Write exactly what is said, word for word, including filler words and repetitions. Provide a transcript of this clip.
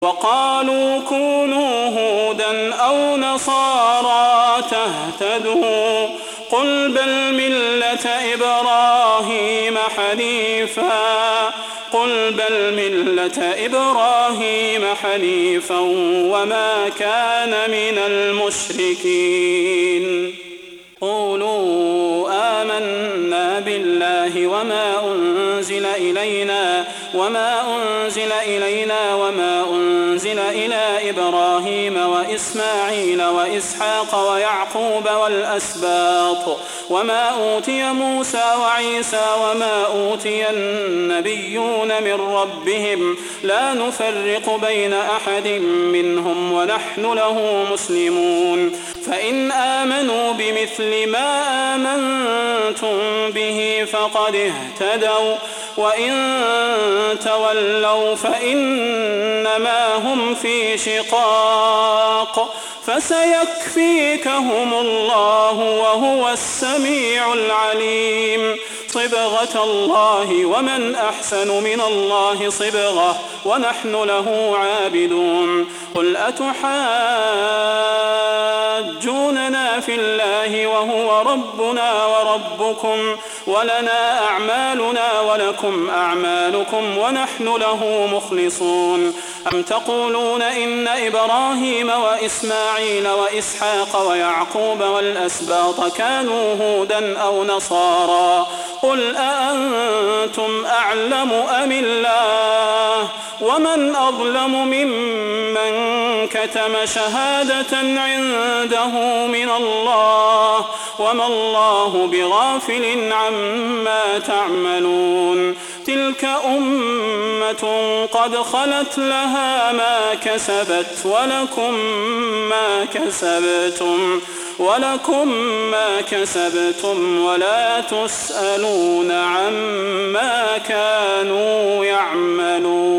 وقالوا كونوا هودا أو نصارى تهتدوا قل بل ملة إبراهيم حنيفا قل بل ملة إبراهيم حنيفا وما كان من المشركين قولوا آمنا بالله وما أنزل إلينا وما أنزل إلينا وما أنزل إلى إبراهيم وإسماعيل وإسحاق ويعقوب والأسباط وما أوتي موسى وعيسى وما أوتي النبيون من ربهم لا نفرق بين أحد منهم ونحن له مسلمون فإن آمنوا بمثل ما آمنتم به فقد اهتدوا وإن تولوا فإنما هم في شقاق فسيكفيكهم الله وهو السميع العليم صبغة الله ومن أحسن من الله صبغة ونحن له عابدون قل أتحاجوننا في الله وهو ربنا وربكم ولنا أعمالنا ولكم أعمالكم ونحن له مخلصون أم تقولون إن إبراهيم وإسماعيل وإسحاق ويعقوب والأسباط كانوا هودا أو نصارى قل أأنتم أعلم أم الله ومن أظلم ممن كتم شهادة عنده من الله وما الله بغافل عما تعملون تلك أمة قد خلت لها ما كسبت ولكم ما كسبتم ولكم ما كسبتم ولا تسألون عما كانوا يعملون.